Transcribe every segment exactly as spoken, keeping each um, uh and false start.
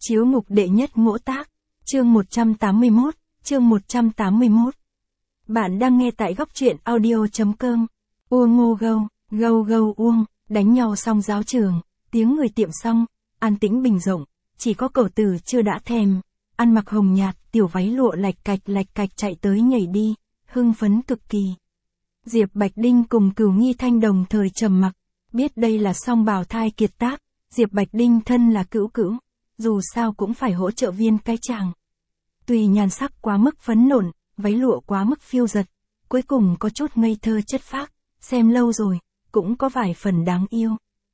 Chiếu ngục đệ nhất ngỗ tác, chương một trăm tám mươi mốt, chương một trăm tám mươi mốt. Bạn đang nghe tại góc truyện audio.com. Uông ngô gâu, gâu gâu uông, đánh nhau xong giáo trường, tiếng người tiệm xong, an tĩnh bình rộng, chỉ có Cẩu Tử chưa đã thèm, ăn mặc hồng nhạt, tiểu váy lụa lạch cạch lạch cạch chạy tới nhảy đi, hưng phấn cực kỳ. Diệp Bạch Đinh cùng Cửu Nghi Thanh đồng thời trầm mặc, biết đây là song bào thai kiệt tác, Diệp Bạch Đinh thân là cữu cữu, dù sao cũng phải hỗ trợ viên cái chàng. Tuy nhan sắc quá mức phấn nộn, váy lụa quá mức phiêu giật, cuối cùng có chút ngây thơ chất phác, xem lâu rồi, cũng có vài phần đáng yêu.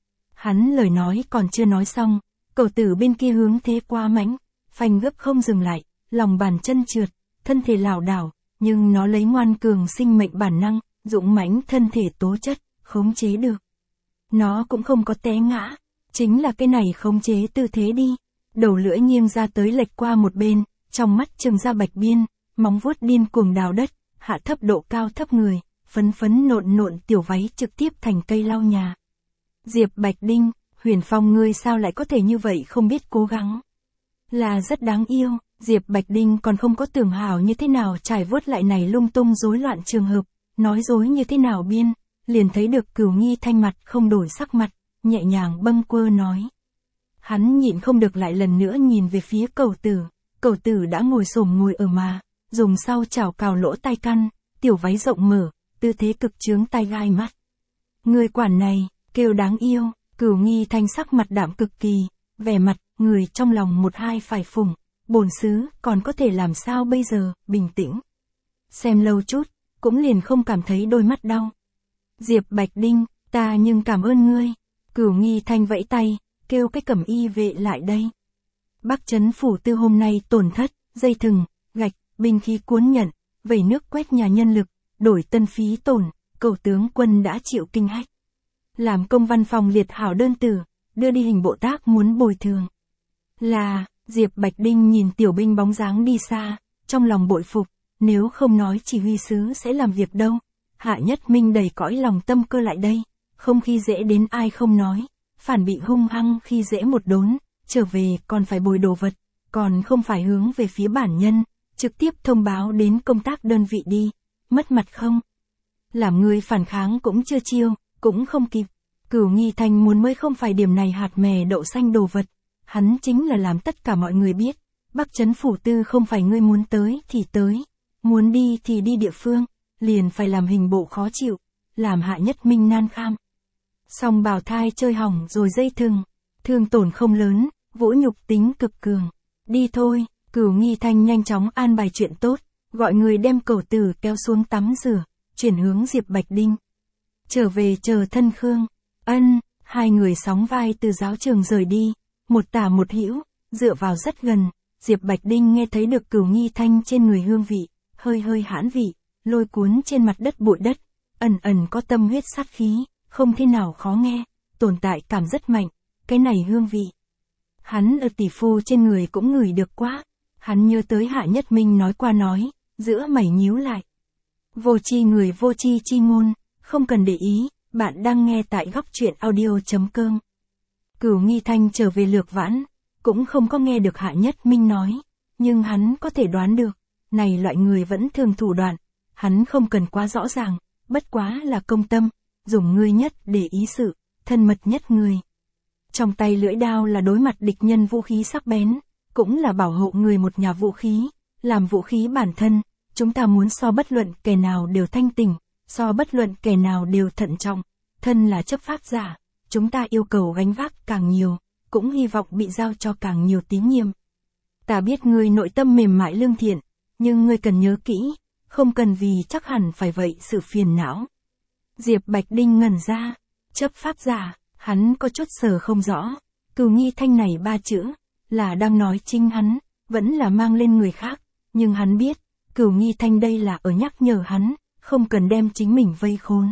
Hắn lời nói còn chưa nói xong, Cẩu Tử bên kia hướng thế quá mãnh, phanh gấp không dừng lại, lòng bàn chân trượt, thân thể lảo đảo, nhưng nó lấy ngoan cường sinh mệnh bản năng, dũng mãnh thân thể tố chất, khống chế được. Nó cũng không có té ngã, chính là cái này khống chế tư thế đi, đầu lưỡi nghiêng ra tới lệch qua một bên, trong mắt trừng ra bạch biên, móng vuốt điên cuồng đào đất, hạ thấp độ cao thấp người, phấn phấn nộn nộn tiểu váy trực tiếp thành cây lau nhà. Diệp Bạch Đinh, Huyền Phong ngươi sao lại có thể như vậy không biết cố gắng. Là rất đáng yêu, Diệp Bạch Đinh còn không có tưởng hảo như thế nào trải vuốt lại này lung tung rối loạn trường hợp, nói dối như thế nào biên, liền thấy được Cửu Nghi Thanh mặt không đổi sắc mặt, nhẹ nhàng bâng quơ nói. Hắn nhịn không được lại lần nữa nhìn về phía Cẩu Tử, Cẩu Tử đã ngồi xổm ngồi ở mà, dùng sau chảo cào lỗ tai căn, tiểu váy rộng mở, tư thế cực chướng tai gai mắt. Người quản này, kêu đáng yêu, Cửu Nghi Thanh sắc mặt đạm cực kỳ, vẻ mặt, người trong lòng một hai phải phủng, bổn xứ, còn có thể làm sao bây giờ, bình tĩnh. Xem lâu chút, cũng liền không cảm thấy đôi mắt đau. Diệp Bạch Đinh, ta nhưng cảm ơn ngươi. Cửu Nghi Thanh vẫy tay, kêu cái cẩm y vệ lại đây. Bắc Trấn phủ tư hôm nay tổn thất, dây thừng, gạch, binh khí cuốn nhận, vẩy nước quét nhà nhân lực, đổi tân phí tổn, Cẩu tướng quân đã chịu kinh hách. Làm công văn phòng liệt hảo đơn tử, đưa đi hình bộ tác muốn bồi thường. Là, Diệp Bạch Đinh nhìn tiểu binh bóng dáng đi xa, trong lòng bội phục, nếu không nói chỉ huy sứ sẽ làm việc đâu. Hạ Nhất Minh đầy cõi lòng tâm cơ lại đây, không khi dễ đến ai không nói, phản bị hung hăng khi dễ một đốn, trở về còn phải bồi đồ vật, còn không phải hướng về phía bản nhân, trực tiếp thông báo đến công tác đơn vị đi, mất mặt không? Làm người phản kháng cũng chưa chiêu, cũng không kịp. Cửu Nghi Thanh muốn mới không phải điểm này hạt mè đậu xanh đồ vật, hắn chính là làm tất cả mọi người biết, Bắc Trấn phủ tư không phải ngươi muốn tới thì tới, muốn đi thì đi địa phương, liền phải làm hình bộ khó chịu, làm Hạ Nhất Minh nan kham. Song bào thai chơi hỏng rồi dây thừng, thương tổn không lớn, vũ nhục tính cực cường. Đi thôi, Cửu Nghi Thanh nhanh chóng an bài chuyện tốt, gọi người đem Cẩu Tử kéo xuống tắm rửa, chuyển hướng Diệp Bạch Đinh. Trở về chờ thân Khương, ân, hai người sóng vai từ giáo trường rời đi, một tả một hữu, dựa vào rất gần, Diệp Bạch Đinh nghe thấy được Cửu Nghi Thanh trên người hương vị, hơi hơi hãn vị, lôi cuốn trên mặt đất bụi đất, ẩn ẩn có tâm huyết sát khí, không thế nào khó nghe, tồn tại cảm rất mạnh, cái này hương vị. Hắn ở tỷ phu trên người cũng ngửi được quá, hắn nhớ tới Hạ Nhất Minh nói qua nói, giữa mày nhíu lại. Vô chi người vô chi chi ngôn, không cần để ý, bạn đang nghe tại góc truyện audio.com. Cửu Nghi Thanh trở về Lược Vãn, cũng không có nghe được Hạ Nhất Minh nói, nhưng hắn có thể đoán được, này loại người vẫn thường thủ đoạn, hắn không cần quá rõ ràng, bất quá là công tâm, dùng ngươi nhất để ý sự, thân mật nhất người. Trong tay lưỡi đao là đối mặt địch nhân vũ khí sắc bén, cũng là bảo hộ người một nhà vũ khí, làm vũ khí bản thân, chúng ta muốn so bất luận kẻ nào đều thanh tỉnh, so bất luận kẻ nào đều thận trọng, thân là chấp pháp giả, chúng ta yêu cầu gánh vác càng nhiều, cũng hy vọng bị giao cho càng nhiều tín nhiệm. Ta biết ngươi nội tâm mềm mại lương thiện, nhưng ngươi cần nhớ kỹ, không cần vì chắc hẳn phải vậy sự phiền não. Diệp Bạch Đinh ngẩn ra, chấp pháp giả, hắn có chút sờ không rõ, Cửu Nghi Thanh này ba chữ, là đang nói chính hắn, vẫn là mang lên người khác, nhưng hắn biết, Cửu Nghi Thanh đây là ở nhắc nhở hắn, không cần đem chính mình vây khốn.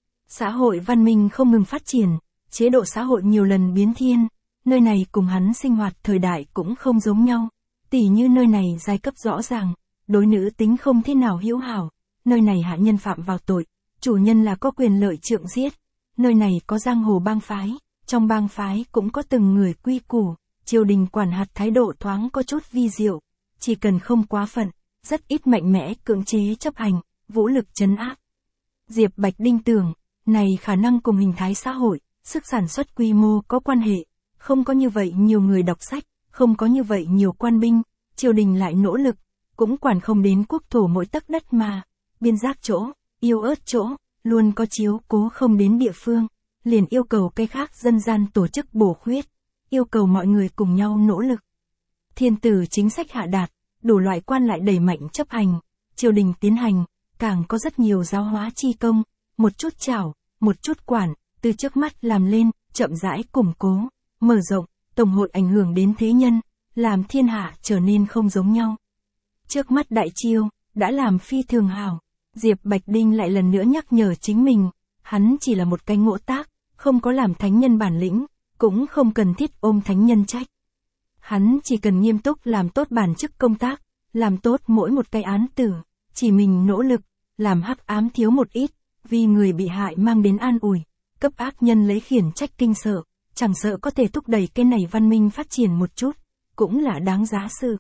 Xã hội văn minh không ngừng phát triển, chế độ xã hội nhiều lần biến thiên, nơi này cùng hắn sinh hoạt thời đại cũng không giống nhau, tỉ như nơi này giai cấp rõ ràng, đối nữ tính không thế nào hữu hảo, nơi này hạ nhân phạm vào tội, chủ nhân là có quyền lợi trượng giết, nơi này có giang hồ bang phái, trong bang phái cũng có từng người quy củ, triều đình quản hạt thái độ thoáng có chút vi diệu, chỉ cần không quá phận, rất ít mạnh mẽ cưỡng chế chấp hành, vũ lực trấn áp. Diệp Bạch Đinh tưởng, này khả năng cùng hình thái xã hội, sức sản xuất quy mô có quan hệ, không có như vậy nhiều người đọc sách, không có như vậy nhiều quan binh, triều đình lại nỗ lực, cũng quản không đến quốc thổ mỗi tấc đất mà, biên giác chỗ, yêu ớt chỗ, luôn có chiếu cố không đến địa phương, liền yêu cầu cái khác dân gian tổ chức bổ khuyết, yêu cầu mọi người cùng nhau nỗ lực. Thiên tử chính sách hạ đạt, đủ loại quan lại đẩy mạnh chấp hành, triều đình tiến hành, càng có rất nhiều giáo hóa chi công, một chút chảo, một chút quản, từ trước mắt làm lên, chậm rãi củng cố, mở rộng, tổng hội ảnh hưởng đến thế nhân, làm thiên hạ trở nên không giống nhau. Trước mắt đại chiêu, đã làm phi thường hảo, Diệp Bạch Đinh lại lần nữa nhắc nhở chính mình, hắn chỉ là một cái ngỗ tác, không có làm thánh nhân bản lĩnh, cũng không cần thiết ôm thánh nhân trách. Hắn chỉ cần nghiêm túc làm tốt bản chức công tác, làm tốt mỗi một cái án tử, chỉ mình nỗ lực, làm hắc ám thiếu một ít, vì người bị hại mang đến an ủi, cấp ác nhân lấy khiển trách kinh sợ, chẳng sợ có thể thúc đẩy cái này văn minh phát triển một chút, cũng là đáng giá sự.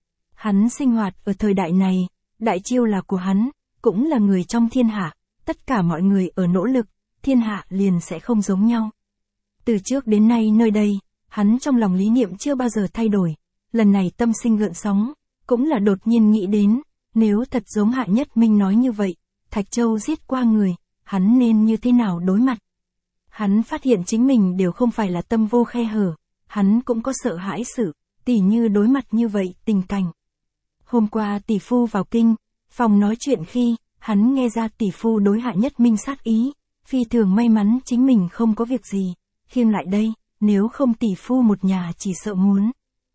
Hắn sinh hoạt ở thời đại này, đại chiêu là của hắn, cũng là người trong thiên hạ, tất cả mọi người ở nỗ lực, thiên hạ liền sẽ không giống nhau. Từ trước đến nay nơi đây, hắn trong lòng lý niệm chưa bao giờ thay đổi, lần này tâm sinh gợn sóng, cũng là đột nhiên nghĩ đến, nếu thật giống Hạ Nhất Minh nói như vậy, Thạch Châu giết qua người, hắn nên như thế nào đối mặt? Hắn phát hiện chính mình đều không phải là tâm vô khe hở, hắn cũng có sợ hãi sự, tỉ như đối mặt như vậy tình cảnh. Hôm qua tỷ phu vào kinh, phòng nói chuyện khi, hắn nghe ra tỷ phu đối Hạ Nhất Minh sát ý, phi thường may mắn chính mình không có việc gì, khiêng lại đây, nếu không tỷ phu một nhà chỉ sợ muốn.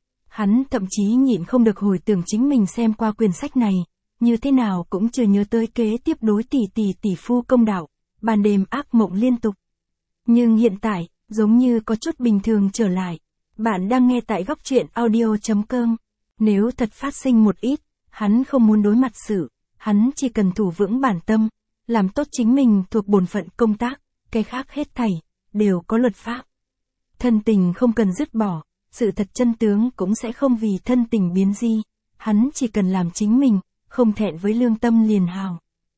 Hắn thậm chí nhịn không được hồi tưởng chính mình xem qua quyển sách này, như thế nào cũng chưa nhớ tới kế tiếp đối tỷ tỷ tỷ phu công đạo, ban đêm ác mộng liên tục. Nhưng hiện tại, giống như có chút bình thường trở lại. Bạn đang nghe tại góc truyện audio chấm com. Nếu thật phát sinh một ít, hắn không muốn đối mặt sự, hắn chỉ cần thủ vững bản tâm, làm tốt chính mình thuộc bổn phận công tác, cái khác hết thảy, đều có luật pháp. Thân tình không cần dứt bỏ, sự thật chân tướng cũng sẽ không vì thân tình biến di, hắn chỉ cần làm chính mình, không thẹn với lương tâm liền hào.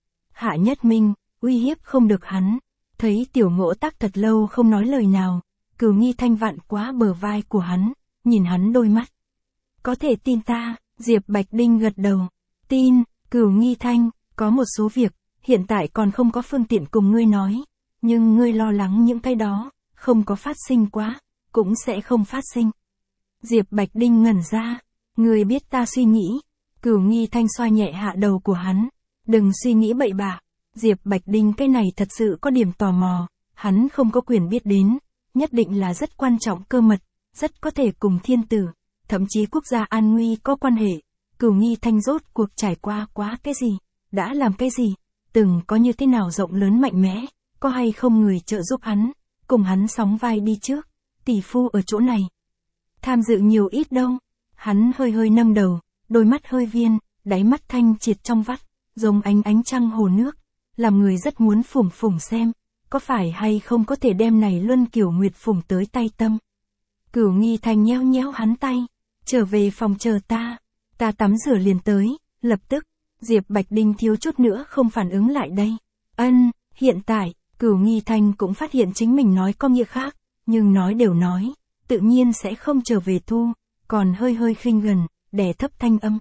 Hạ Nhất Minh, uy hiếp không được hắn, thấy tiểu ngỗ tác thật lâu không nói lời nào, Cửu Nghi Thanh vặn quá bờ vai của hắn, nhìn hắn đôi mắt. Có thể tin ta, Diệp Bạch Đinh gật đầu, tin, Cửu Nghi Thanh, có một số việc, hiện tại còn không có phương tiện cùng ngươi nói, nhưng ngươi lo lắng những cái đó, không có phát sinh quá, cũng sẽ không phát sinh. Diệp Bạch Đinh ngẩn ra, ngươi biết ta suy nghĩ, Cửu Nghi Thanh xoa nhẹ hạ đầu của hắn, đừng suy nghĩ bậy bạ, Diệp Bạch Đinh cái này thật sự có điểm tò mò, hắn không có quyền biết đến, nhất định là rất quan trọng cơ mật, rất có thể cùng thiên tử, thậm chí quốc gia an nguy có quan hệ. Cửu Nghi Thanh rốt cuộc trải qua quá cái gì, đã làm cái gì, từng có như thế nào rộng lớn mạnh mẽ, có hay không người trợ giúp hắn, cùng hắn sóng vai đi trước, tỷ phu ở chỗ này. Tham dự nhiều ít đâu, hắn hơi hơi nâng đầu, đôi mắt hơi viên, đáy mắt thanh triệt trong vắt, giống ánh ánh trăng hồ nước, làm người rất muốn phủng phủng xem, có phải hay không có thể đem này luân kiểu nguyệt phủng tới tay tâm. Cửu Nghi Thanh nheo nheo hắn tay, trở về phòng chờ ta, ta tắm rửa liền tới, lập tức, Diệp Bạch Đinh thiếu chút nữa không phản ứng lại đây. Ân, hiện tại, Cửu Nghi Thanh cũng phát hiện chính mình nói có nghĩa khác, nhưng nói đều nói, tự nhiên sẽ không trở về thu, còn hơi hơi khinh gần, đè thấp thanh âm.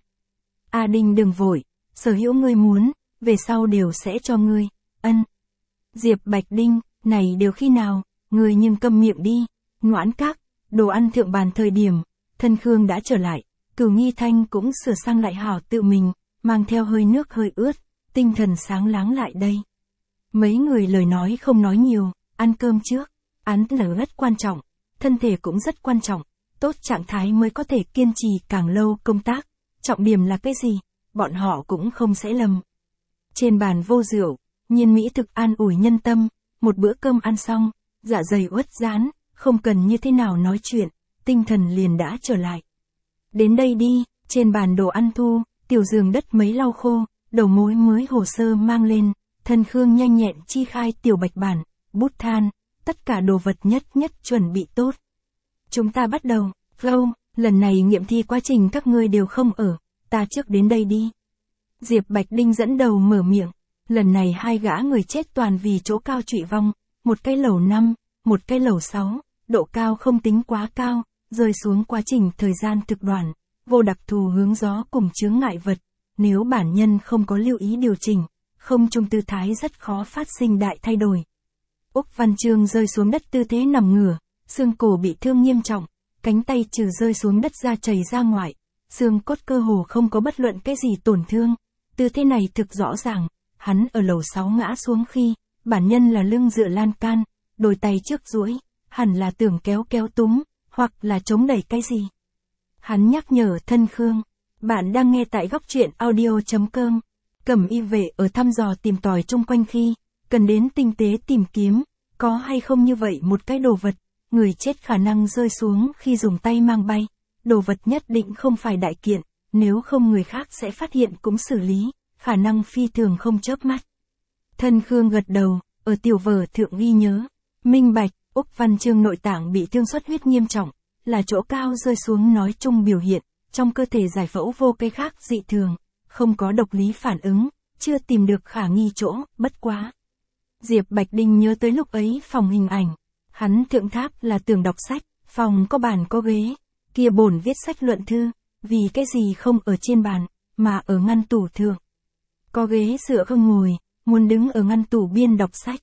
A Đinh đừng vội, sở hữu ngươi muốn, về sau đều sẽ cho ngươi, ân. Diệp Bạch Đinh, này đều khi nào, ngươi nhưng câm miệng đi, Ngoãn Các, đồ ăn thượng bàn thời điểm, thân Khương đã trở lại, Cửu Nghi Thanh cũng sửa sang lại hảo tự mình, mang theo hơi nước hơi ướt, tinh thần sáng láng lại đây. Mấy người lời nói không nói nhiều, ăn cơm trước, án là rất quan trọng, thân thể cũng rất quan trọng, tốt trạng thái mới có thể kiên trì càng lâu công tác, trọng điểm là cái gì, bọn họ cũng không sẽ lầm. Trên bàn vô rượu, nhiên mỹ thực an ủi nhân tâm, một bữa cơm ăn xong, dạ dày uất rán, không cần như thế nào nói chuyện, tinh thần liền đã trở lại. Đến đây đi, trên bàn đồ ăn thu, tiểu giường đất mấy lau khô, đầu mối mới hồ sơ mang lên, thân Khương nhanh nhẹn chi khai tiểu bạch bản, bút than, tất cả đồ vật nhất nhất chuẩn bị tốt. Chúng ta bắt đầu, Gâu, lần này nghiệm thi quá trình các ngươi đều không ở, ta trước đến đây đi. Diệp Bạch Đinh dẫn đầu mở miệng, lần này hai gã người chết toàn vì chỗ cao trụy vong, một cái lầu năm, một cái lầu sáu, độ cao không tính quá cao, rơi xuống quá trình thời gian thực đoạn, vô đặc thù hướng gió cùng chướng ngại vật, nếu bản nhân không có lưu ý điều chỉnh, không chung tư thái rất khó phát sinh đại thay đổi. Úc Văn Chương rơi xuống đất tư thế nằm ngửa, xương cổ bị thương nghiêm trọng, cánh tay trừ rơi xuống đất ra chảy ra ngoài, xương cốt cơ hồ không có bất luận cái gì tổn thương. Tư thế này thực rõ ràng, hắn ở lầu sáu ngã xuống khi, bản nhân là lưng dựa lan can, đôi tay trước duỗi, hẳn là tưởng kéo kéo túm, hoặc là chống đẩy cái gì. Hắn nhắc nhở thân Khương, bạn đang nghe tại góc truyện audio.com. Cẩm Y Vệ ở thăm dò tìm tòi chung quanh khi, cần đến tinh tế tìm kiếm, có hay không như vậy một cái đồ vật, người chết khả năng rơi xuống khi dùng tay mang bay, đồ vật nhất định không phải đại kiện, nếu không người khác sẽ phát hiện cũng xử lý, khả năng phi thường không chớp mắt. Thân Khương gật đầu, ở tiểu vở thượng ghi nhớ, minh bạch, Úc Văn Chương nội tạng bị thương xuất huyết nghiêm trọng, là chỗ cao rơi xuống nói chung biểu hiện, trong cơ thể giải phẫu vô cái khác dị thường, không có độc lý phản ứng, chưa tìm được khả nghi chỗ, bất quá. Diệp Bạch Đinh nhớ tới lúc ấy phòng hình ảnh, hắn thượng tháp là tường đọc sách, phòng có bàn có ghế, kia bổn viết sách luận thư, vì cái gì không ở trên bàn, mà ở ngăn tủ thượng. Có ghế dựa không ngồi, muốn đứng ở ngăn tủ biên đọc sách.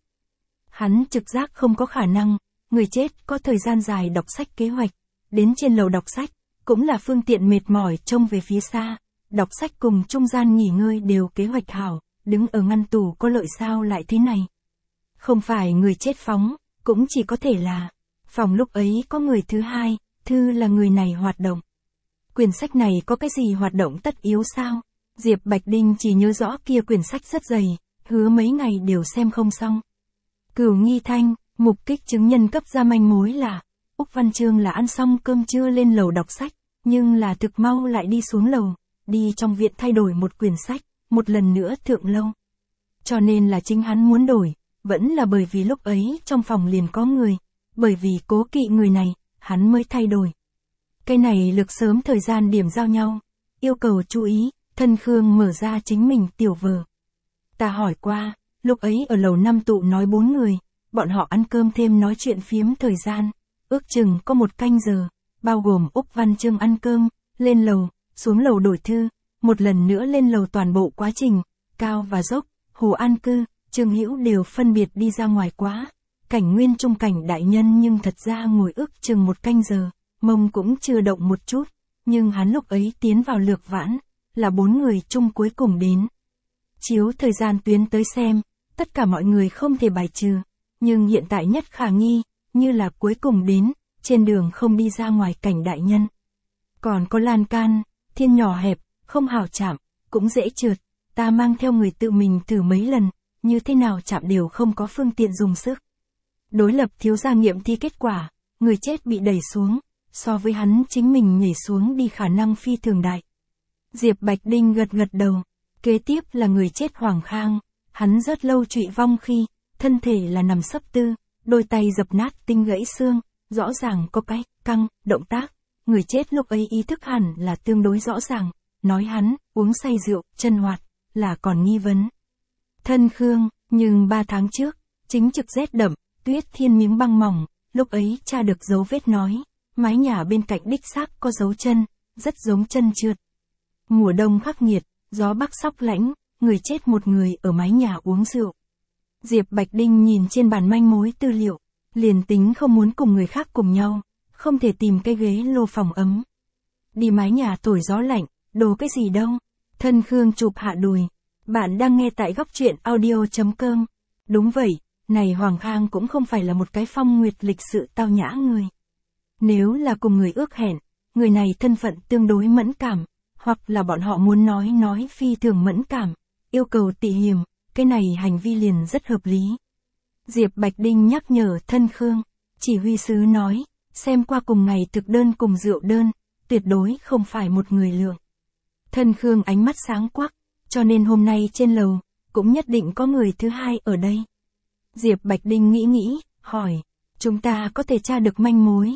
Hắn trực giác không có khả năng, người chết có thời gian dài đọc sách kế hoạch, đến trên lầu đọc sách, cũng là phương tiện mệt mỏi trông về phía xa, đọc sách cùng trung gian nghỉ ngơi đều kế hoạch hảo, đứng ở ngăn tủ có lợi sao lại thế này. Không phải người chết phóng, cũng chỉ có thể là, phòng lúc ấy có người thứ hai, thư là người này hoạt động. Quyển sách này có cái gì hoạt động tất yếu sao? Diệp Bạch Đinh chỉ nhớ rõ kia quyển sách rất dày, hứa mấy ngày đều xem không xong. Cửu Nghi Thanh, mục kích chứng nhân cấp ra manh mối là, Úc Văn Chương là ăn xong cơm trưa lên lầu đọc sách, nhưng là thực mau lại đi xuống lầu, đi trong viện thay đổi một quyển sách, một lần nữa thượng lâu. Cho nên là chính hắn muốn đổi, vẫn là bởi vì lúc ấy trong phòng liền có người, bởi vì cố kỵ người này, hắn mới thay đổi. Cái này lực sớm thời gian điểm giao nhau, yêu cầu chú ý, thân Khương mở ra chính mình tiểu vở. Ta hỏi qua, lúc ấy ở lầu năm tụ nói bốn người, bọn họ ăn cơm thêm nói chuyện phiếm thời gian, ước chừng có một canh giờ, bao gồm Úc Văn Chương ăn cơm, lên lầu, xuống lầu đổi thư, một lần nữa lên lầu toàn bộ quá trình, cao và dốc, Hồ An Cư, Trương Hữu đều phân biệt đi ra ngoài quá. Cảnh Nguyên Trung Cảnh đại nhân nhưng thật ra ngồi ước chừng một canh giờ, mông cũng chưa động một chút, nhưng hắn lúc ấy tiến vào lược vãn, là bốn người chung cuối cùng đến. Chiếu thời gian tuyến tới xem, tất cả mọi người không thể bài trừ, nhưng hiện tại nhất khả nghi, như là cuối cùng đến, trên đường không đi ra ngoài Cảnh đại nhân. Còn có lan can, thiên nhỏ hẹp, không hảo chạm, cũng dễ trượt, ta mang theo người tự mình thử mấy lần, như thế nào chạm đều không có phương tiện dùng sức. Đối lập thiếu gia nghiệm thi kết quả, người chết bị đẩy xuống, so với hắn chính mình nhảy xuống đi khả năng phi thường đại. Diệp Bạch Đinh gật gật đầu, kế tiếp là người chết Hoàng Khang, hắn rất lâu trụy vong khi, thân thể là nằm sấp tư, đôi tay dập nát tinh gãy xương, rõ ràng có cái, căng, động tác, người chết lúc ấy ý thức hẳn là tương đối rõ ràng, nói hắn, uống say rượu, chân hoạt, là còn nghi vấn. Thân Khương, nhưng ba tháng trước, chính trực rét đậm, tuyết thiên miếng băng mỏng, lúc ấy tra được dấu vết nói, mái nhà bên cạnh đích xác có dấu chân, rất giống chân trượt. Mùa đông khắc nghiệt, gió bắc sóc lãnh, người chết một người ở mái nhà uống rượu. Diệp Bạch Đinh nhìn trên bàn manh mối tư liệu, liền tính không muốn cùng người khác cùng nhau, không thể tìm cái ghế lô phòng ấm. Đi mái nhà thổi gió lạnh, đồ cái gì đâu. Thân Khương chụp hạ đùi. Bạn đang nghe tại góc truyện audio.com. Đúng vậy, này Hoàng Khang cũng không phải là một cái phong nguyệt lịch sự tao nhã người. Nếu là cùng người ước hẹn, người này thân phận tương đối mẫn cảm, hoặc là bọn họ muốn nói nói phi thường mẫn cảm, yêu cầu tỉ hiểm, cái này hành vi liền rất hợp lý. Diệp Bạch Đinh nhắc nhở thân Khương, chỉ huy sứ nói, xem qua cùng ngày thực đơn cùng rượu đơn, tuyệt đối không phải một người lượng. Thân Khương ánh mắt sáng quắc, cho nên hôm nay trên lầu, cũng nhất định có người thứ hai ở đây. Diệp Bạch Đinh nghĩ nghĩ, hỏi, chúng ta có thể tra được manh mối,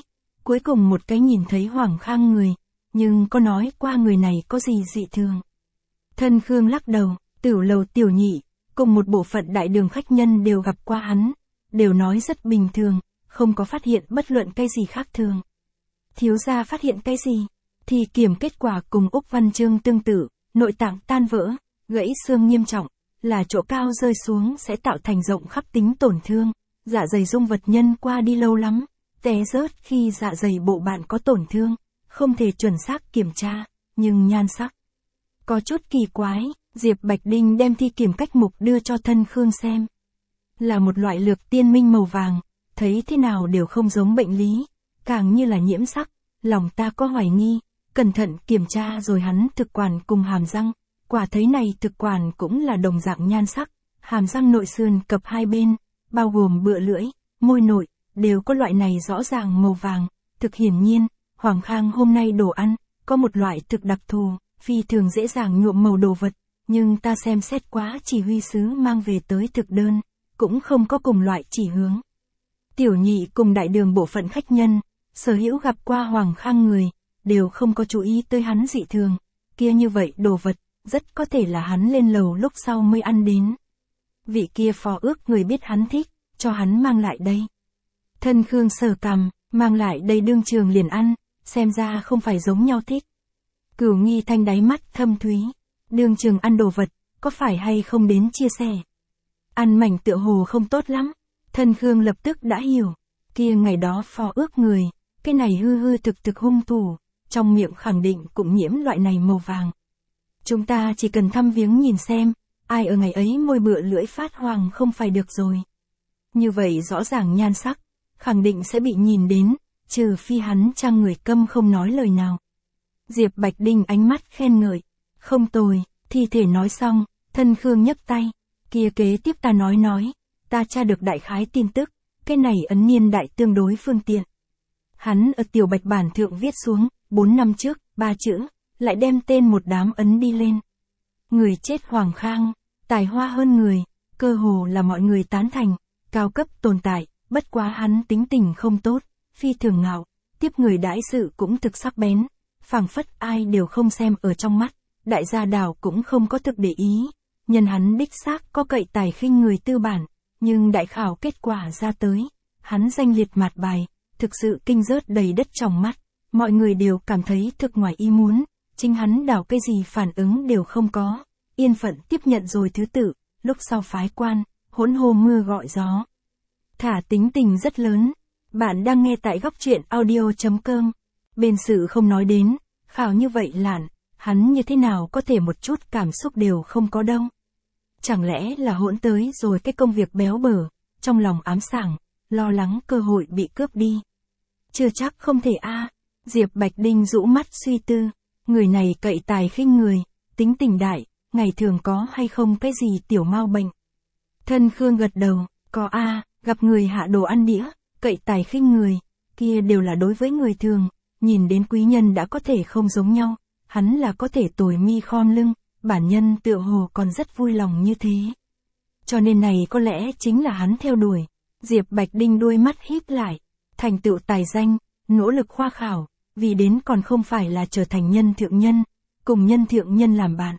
cuối cùng một cái nhìn thấy Hoàng Khang người, nhưng có nói qua người này có gì dị thường. Thân Khương lắc đầu, Tửu Lầu tiểu nhị, cùng một bộ phận đại đường khách nhân đều gặp qua hắn, đều nói rất bình thường, không có phát hiện bất luận cái gì khác thường. Thiếu gia phát hiện cái gì? Thì kiểm kết quả cùng Úc Văn Chương tương tự, nội tạng tan vỡ, gãy xương nghiêm trọng, là chỗ cao rơi xuống sẽ tạo thành rộng khắp tính tổn thương, dạ dày dung vật nhân qua đi lâu lắm, té rớt khi dạ dày bộ bạn có tổn thương, không thể chuẩn xác kiểm tra, nhưng nhan sắc có chút kỳ quái. Diệp Bạch Đinh đem thi kiểm cách mục đưa cho Thân Khương xem. Là một loại lược tiên minh màu vàng, thấy thế nào đều không giống bệnh lý, càng như là nhiễm sắc, lòng ta có hoài nghi, cẩn thận kiểm tra rồi hắn thực quản cùng hàm răng, quả thấy này thực quản cũng là đồng dạng nhan sắc, hàm răng nội sườn cập hai bên, bao gồm bựa lưỡi, môi nội, đều có loại này rõ ràng màu vàng, thực hiển nhiên, Hoàng Khang hôm nay đồ ăn, có một loại thực đặc thù, phi thường dễ dàng nhuộm màu đồ vật, nhưng ta xem xét quá chỉ huy sứ mang về tới thực đơn, cũng không có cùng loại chỉ hướng. Tiểu nhị cùng đại đường bộ phận khách nhân, sở hữu gặp qua Hoàng Khang người, đều không có chú ý tới hắn dị thường, kia như vậy đồ vật, rất có thể là hắn lên lầu lúc sau mới ăn đến. Vị kia phó ước người biết hắn thích, cho hắn mang lại đây. Thân Khương sờ cằm, mang lại đây đương trường liền ăn, xem ra không phải giống nhau thích. Cửu Nghi Thanh đáy mắt thâm thúy, đương trường ăn đồ vật, có phải hay không đến chia sẻ. Ăn mảnh tựa hồ không tốt lắm, Thân Khương lập tức đã hiểu, kia ngày đó phó ước người, cái này hư hư thực thực hung thủ, trong miệng khẳng định cũng nhiễm loại này màu vàng. Chúng ta chỉ cần thăm viếng nhìn xem, ai ở ngày ấy môi bựa lưỡi phát hoàng không phải được rồi. Như vậy rõ ràng nhan sắc, khẳng định sẽ bị nhìn đến, trừ phi hắn trang người câm không nói lời nào. Diệp Bạch Đinh ánh mắt khen ngợi, không tồi, thi thể nói xong, Thân Khương nhấc tay, kia kế tiếp ta nói nói, ta tra được đại khái tin tức, cái này ấn niên đại tương đối phương tiện. Hắn ở tiểu bạch bản thượng viết xuống, bốn năm trước, ba chữ, lại đem tên một đám ấn đi lên. Người chết Hoàng Khang, tài hoa hơn người, cơ hồ là mọi người tán thành, cao cấp tồn tại, bất quá hắn tính tình không tốt, phi thường ngạo, tiếp người đãi sự cũng thực sắc bén, phảng phất ai đều không xem ở trong mắt, đại gia đảo cũng không có thực để ý, nhân hắn đích xác có cậy tài khinh người tư bản, nhưng đại khảo kết quả ra tới, hắn danh liệt mạt bài, thực sự kinh rớt đầy đất trong mắt, mọi người đều cảm thấy thực ngoài ý muốn, chính hắn đảo cái gì phản ứng đều không có, yên phận tiếp nhận rồi thứ tự, lúc sau phái quan, hỗn hồ mưa gọi gió. Thả tính tình rất lớn, bạn đang nghe tại góc truyện audio chấm com, bên sự không nói đến, khảo như vậy lạn, hắn như thế nào có thể một chút cảm xúc đều không có đâu. Chẳng lẽ là hỗn tới rồi cái công việc béo bở, trong lòng ám sảng, lo lắng cơ hội bị cướp đi. Chưa chắc không thể a. Diệp Bạch Đinh rũ mắt suy tư, người này cậy tài khinh người, tính tình đại, ngày thường có hay không cái gì tiểu mau bệnh. Thân Khương gật đầu, có a, gặp người hạ đồ ăn đĩa, cậy tài khinh người, kia đều là đối với người thường, nhìn đến quý nhân đã có thể không giống nhau, hắn là có thể tồi mi khom lưng, bản nhân tựa hồ còn rất vui lòng như thế. Cho nên này có lẽ chính là hắn theo đuổi. Diệp Bạch Đinh đuôi mắt híp lại, thành tựu tài danh, nỗ lực khoa khảo, vì đến còn không phải là trở thành nhân thượng nhân, cùng nhân thượng nhân làm bạn.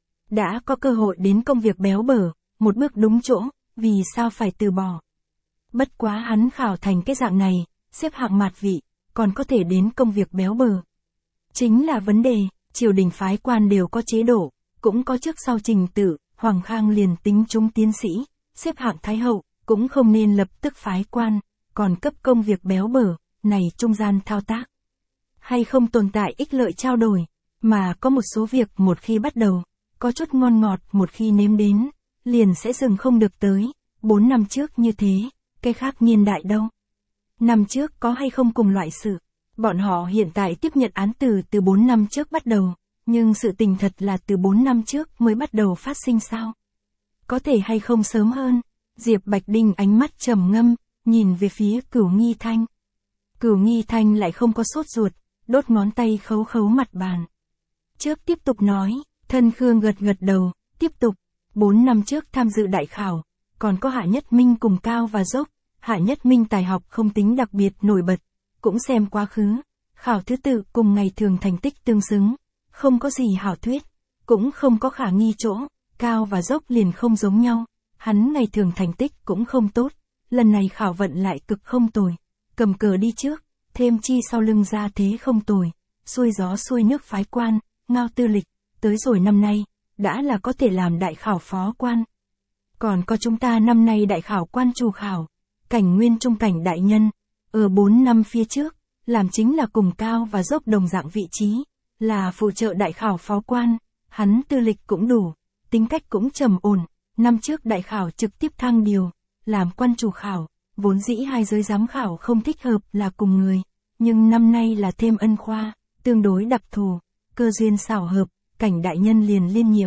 Đã có cơ hội đến công việc béo bở, một bước đúng chỗ, vì sao phải từ bỏ. Bất quá hắn khảo thành cái dạng này, xếp hạng mạt vị, còn có thể đến công việc béo bở. Chính là vấn đề, triều đình phái quan đều có chế độ, cũng có trước sau trình tự, Hoàng Khang liền tính chúng tiến sĩ, xếp hạng thái hậu, cũng không nên lập tức phái quan, còn cấp công việc béo bở, này trung gian thao tác. Hay không tồn tại ích lợi trao đổi, mà có một số việc một khi bắt đầu, có chút ngon ngọt một khi nếm đến, liền sẽ dừng không được tới, bốn năm trước như thế, cái khác niên đại đâu. Năm trước có hay không cùng loại sự, bọn họ hiện tại tiếp nhận án từ từ bốn năm trước bắt đầu, nhưng sự tình thật là từ bốn năm trước mới bắt đầu phát sinh sao? Có thể hay không sớm hơn? Diệp Bạch Đinh ánh mắt trầm ngâm, nhìn về phía Cửu Nghi Thanh. Cửu Nghi Thanh lại không có sốt ruột, đốt ngón tay khấu khấu mặt bàn. Trước tiếp tục nói, Thân Khương gật gật đầu, tiếp tục, bốn năm trước tham dự đại khảo, còn có Hạ Nhất Minh cùng Cao và Dốc, Hạ Nhất Minh tài học không tính đặc biệt nổi bật, cũng xem quá khứ, khảo thứ tự cùng ngày thường thành tích tương xứng, không có gì hảo thuyết, cũng không có khả nghi chỗ, cao và dốc liền không giống nhau, hắn ngày thường thành tích cũng không tốt, lần này khảo vận lại cực không tồi, cầm cờ đi trước, thêm chi sau lưng ra thế không tồi, xuôi gió xuôi nước phái quan, ngao tư lịch, tới rồi năm nay, đã là có thể làm đại khảo phó quan. Còn có chúng ta năm nay đại khảo quan chủ khảo, Cảnh Nguyên Trung Cảnh đại nhân, ở bốn năm phía trước, làm chính là cùng cao và dốc đồng dạng vị trí, là phụ trợ đại khảo phó quan, hắn tư lịch cũng đủ, tính cách cũng trầm ổn, năm trước đại khảo trực tiếp thăng điều, làm quan chủ khảo, vốn dĩ hai giới giám khảo không thích hợp là cùng người, nhưng năm nay là thêm ân khoa, tương đối đặc thù, cơ duyên xảo hợp, Cảnh đại nhân liền liên nhiệm.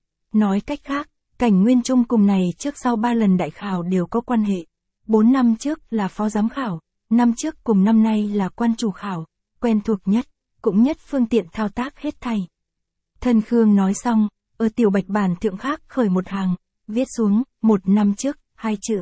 Nói cách khác, Cảnh Nguyên Trung cùng này trước sau ba lần đại khảo đều có quan hệ, bốn năm trước là phó giám khảo, năm trước cùng năm nay là quan chủ khảo, quen thuộc nhất, cũng nhất phương tiện thao tác hết thảy. Thân Khương nói xong, ở tiểu bạch bản thượng khác khởi một hàng, viết xuống, một năm trước, hai chữ.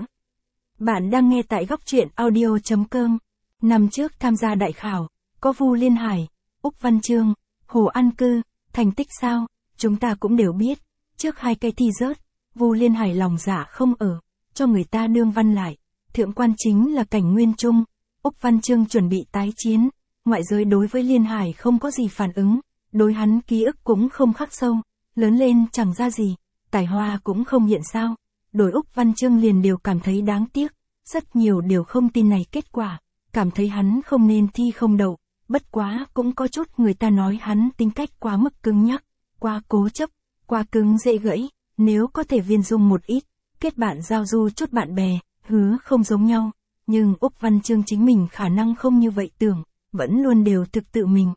Bạn đang nghe tại góc truyện audio chấm com. Năm trước tham gia đại khảo, có Vu Liên Hải, Úc Văn Chương, Hồ An Cư, thành tích sao, chúng ta cũng đều biết, trước hai cây thi rớt, Vu Liên Hải lòng dạ không ở, cho người ta đương văn lại, thượng quan chính là Cảnh Nguyên Trung, Úc Văn Chương chuẩn bị tái chiến, ngoại giới đối với Liên Hải không có gì phản ứng, đối hắn ký ức cũng không khắc sâu, lớn lên chẳng ra gì, tài hoa cũng không hiện sao, đối Úc Văn Chương liền đều cảm thấy đáng tiếc, rất nhiều đều không tin này kết quả, cảm thấy hắn không nên thi không đậu, bất quá cũng có chút người ta nói hắn tính cách quá mức cứng nhắc, quá cố chấp, quá cứng dễ gãy, nếu có thể viên dung một ít, kết bạn giao du chút bạn bè, hứa không giống nhau, nhưng Úc Văn Chương chính mình khả năng không như vậy tưởng, vẫn luôn đều thực tự mình.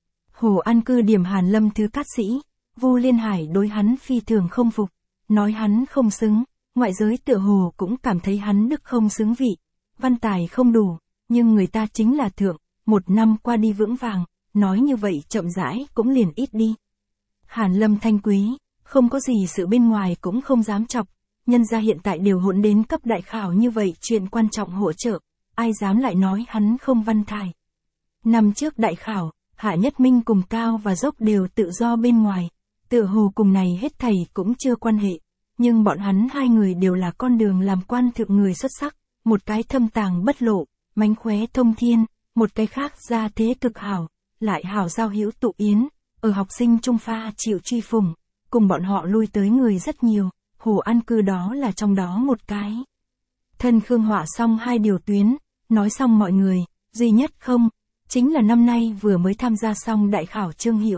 Hồ An Cư điểm Hàn Lâm thứ cát sĩ, Vu Liên Hải đối hắn phi thường không phục, nói hắn không xứng, ngoại giới tựa hồ cũng cảm thấy hắn đức không xứng vị, văn tài không đủ, nhưng người ta chính là thượng, một năm qua đi vững vàng, nói như vậy chậm rãi cũng liền ít đi. Hàn Lâm thanh quý, không có gì sự bên ngoài cũng không dám chọc, nhân ra hiện tại đều hỗn đến cấp đại khảo như vậy chuyện quan trọng hỗ trợ, ai dám lại nói hắn không văn tài. Năm trước đại khảo, Hạ Nhất Minh cùng Cao và Dốc đều tự do bên ngoài, tựa hồ cùng này hết thầy cũng chưa quan hệ, nhưng bọn hắn hai người đều là con đường làm quan thượng người xuất sắc, một cái thâm tàng bất lộ, mánh khóe thông thiên, một cái khác ra thế cực hảo, lại hảo giao hữu tụ yến, ở học sinh trung pha chịu truy phủng, cùng bọn họ lui tới người rất nhiều, Hồ An Cư đó là trong đó một cái. Thân Khương họa xong hai điều tuyến, nói xong mọi người, duy nhất không, chính là năm nay vừa mới tham gia xong đại khảo Trương Hiểu.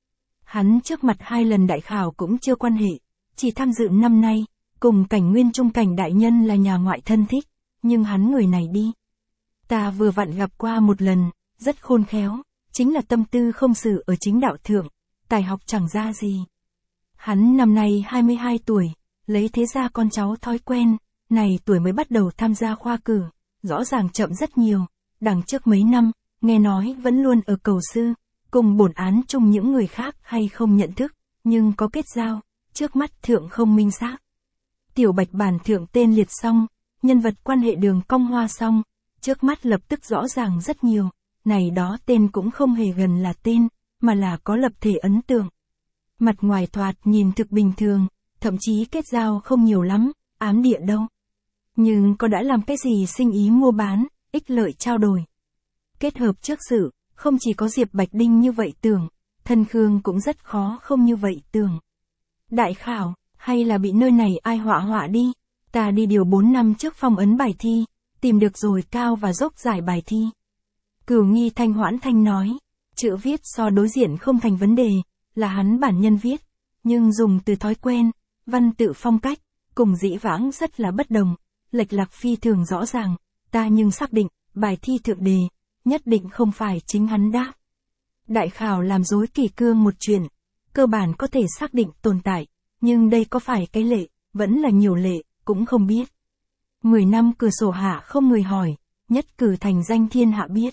Hắn trước mặt hai lần đại khảo cũng chưa quan hệ, chỉ tham dự năm nay, cùng Cảnh Nguyên Trung Cảnh đại nhân là nhà ngoại thân thích, nhưng hắn người này đi. Ta vừa vặn gặp qua một lần, rất khôn khéo, chính là tâm tư không xử ở chính đạo thượng, tài học chẳng ra gì. Hắn năm nay hai mươi hai tuổi, lấy thế ra con cháu thói quen, này tuổi mới bắt đầu tham gia khoa cử, rõ ràng chậm rất nhiều, đằng trước mấy năm, nghe nói vẫn luôn ở cầu sư, cùng bổn án chung những người khác hay không nhận thức, nhưng có kết giao, trước mắt thượng không minh xác. Tiểu bạch bản thượng tên liệt xong, nhân vật quan hệ đường cong hoa xong, trước mắt lập tức rõ ràng rất nhiều, này đó tên cũng không hề gần là tên, mà là có lập thể ấn tượng. Mặt ngoài thoạt nhìn thực bình thường, thậm chí kết giao không nhiều lắm, ám địa đâu. Nhưng có đã làm cái gì sinh ý mua bán, ích lợi trao đổi. Kết hợp trước sự, không chỉ có Diệp Bạch Đinh như vậy tưởng, Thân Khương cũng rất khó không như vậy tưởng. Đại khảo, hay là bị nơi này ai họa họa đi, ta đi điều bốn năm trước phong ấn bài thi, tìm được rồi Cao và Dốc giải bài thi. Cửu Nghi Thanh hoãn thanh nói, chữ viết so đối diện không thành vấn đề, là hắn bản nhân viết, nhưng dùng từ thói quen, văn tự phong cách, cùng dĩ vãng rất là bất đồng, lệch lạc phi thường rõ ràng, ta nhưng xác định, bài thi thượng đề, nhất định không phải chính hắn đáp. Đại khảo làm dối kỷ cương một chuyện, cơ bản có thể xác định tồn tại, nhưng đây có phải cái lệ, vẫn là nhiều lệ, cũng không biết. Mười năm cửa sổ hạ không người hỏi, nhất cử thành danh thiên hạ biết.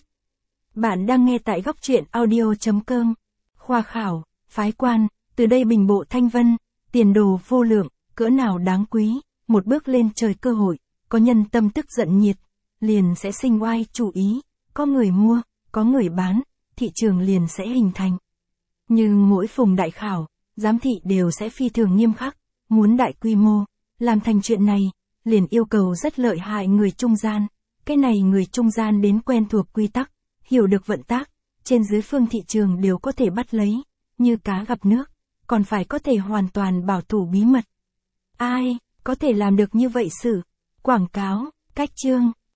Bạn đang nghe tại góc truyện audio chấm com. Khoa khảo, phái quan, từ đây bình bộ thanh vân, tiền đồ vô lượng, cỡ nào đáng quý, một bước lên trời cơ hội, có nhân tâm tức giận nhiệt, liền sẽ sinh oai chủ ý, có người mua, có người bán, thị trường liền sẽ hình thành. Nhưng mỗi phùng đại khảo, giám thị đều sẽ phi thường nghiêm khắc, muốn đại quy mô, làm thành chuyện này, liền yêu cầu rất lợi hại người trung gian. Cái này người trung gian đến quen thuộc quy tắc, hiểu được vận tác, trên dưới phương thị trường đều có thể bắt lấy, như cá gặp nước, còn phải có thể hoàn toàn bảo thủ bí mật. Ai có thể làm được như vậy sự? Quảng cáo, cách chương,